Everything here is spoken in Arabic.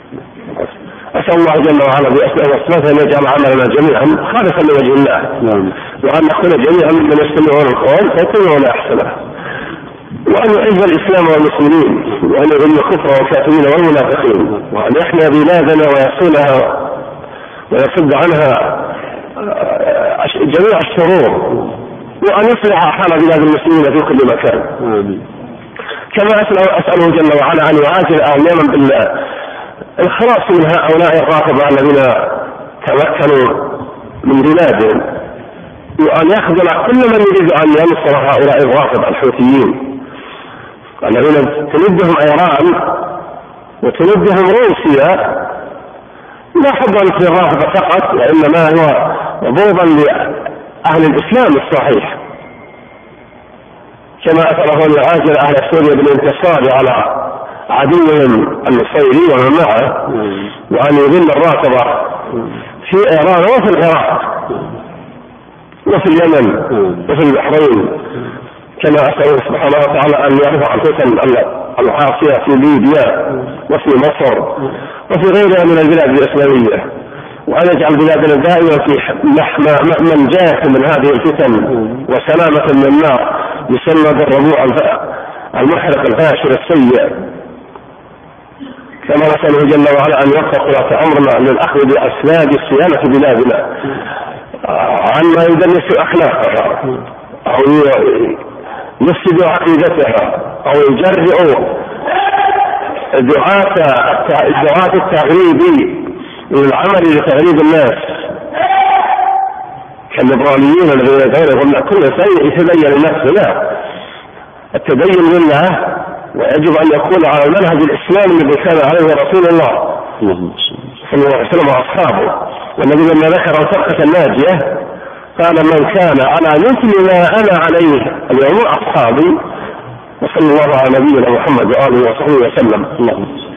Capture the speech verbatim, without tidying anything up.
أسأل الله جل وعلا بأسمائه وصفاته أن يجعل عملنا جميعا خالصا لوجه الله، وأن نكون جميعا من يستمعون القول فيتبعون أحسنه، وأن يعز الإسلام والمسلمين، وأن يذل الكفر والكافرين والمنافقين، وأن يحمي بلادنا ويصونها ويصد عنها جميع الشرور، وأن يصلح حال بلاد المسلمين في كل مكان. كما أسأله جل وعلا أن يعاجل أهل اليمن بالخلاص من هؤلاء الرافضة الذين تمكنوا من بلادهم، وأن يخذل كل من يريد أن ينصر هؤلاء الرافضة الحوثيين الذين تندهم إيران وتندهم روسيا، لا حبا في الرافضة فقط، وإنما هو ضوضا لأهل الإسلام الصحيح. كما أسأله أن يعاجل أهل سوريا بالانتصار على عدوهم النصيري ومن معه، وأن يذل الرافضة في إيران وفي العراق وفي اليمن وفي البحرين. كما أسأله سبحانه وتعالى أن يرفع الفتن الحاصلة في ليبيا وفي مصر وفي غيرها من البلاد الإسلامية، وأن يجعل بلادنا دائما في مأمن جاف من هذه الفتن وسلامة من النار يسمى بالربوع المحرق الفاشل السيء. كما نسأله جل وعلا أن يوفق ولاة أمرنا للأخذ بأسباب صيانة بلادنا عما يدنس أخلاقها أو يفسد عقيدتها أو يجرئ دعاة الدعاة التغريبي للعمل لتغريب الناس كالليبراليين الذين يقولون كل شيء يتبين لنفسه. لا، التدين لله ويجب أن يكون على المنهج الإسلامي الذي كان عليه رسول الله صلى الله عليه وسلم وأصحابه. والنبي لما ذكر الفرقة الناجية قال من كان على مثل ما أنا عليه اليوم أصحابي، وصلى الله على نبينا محمد وآله وصحبه وسلم. اللهم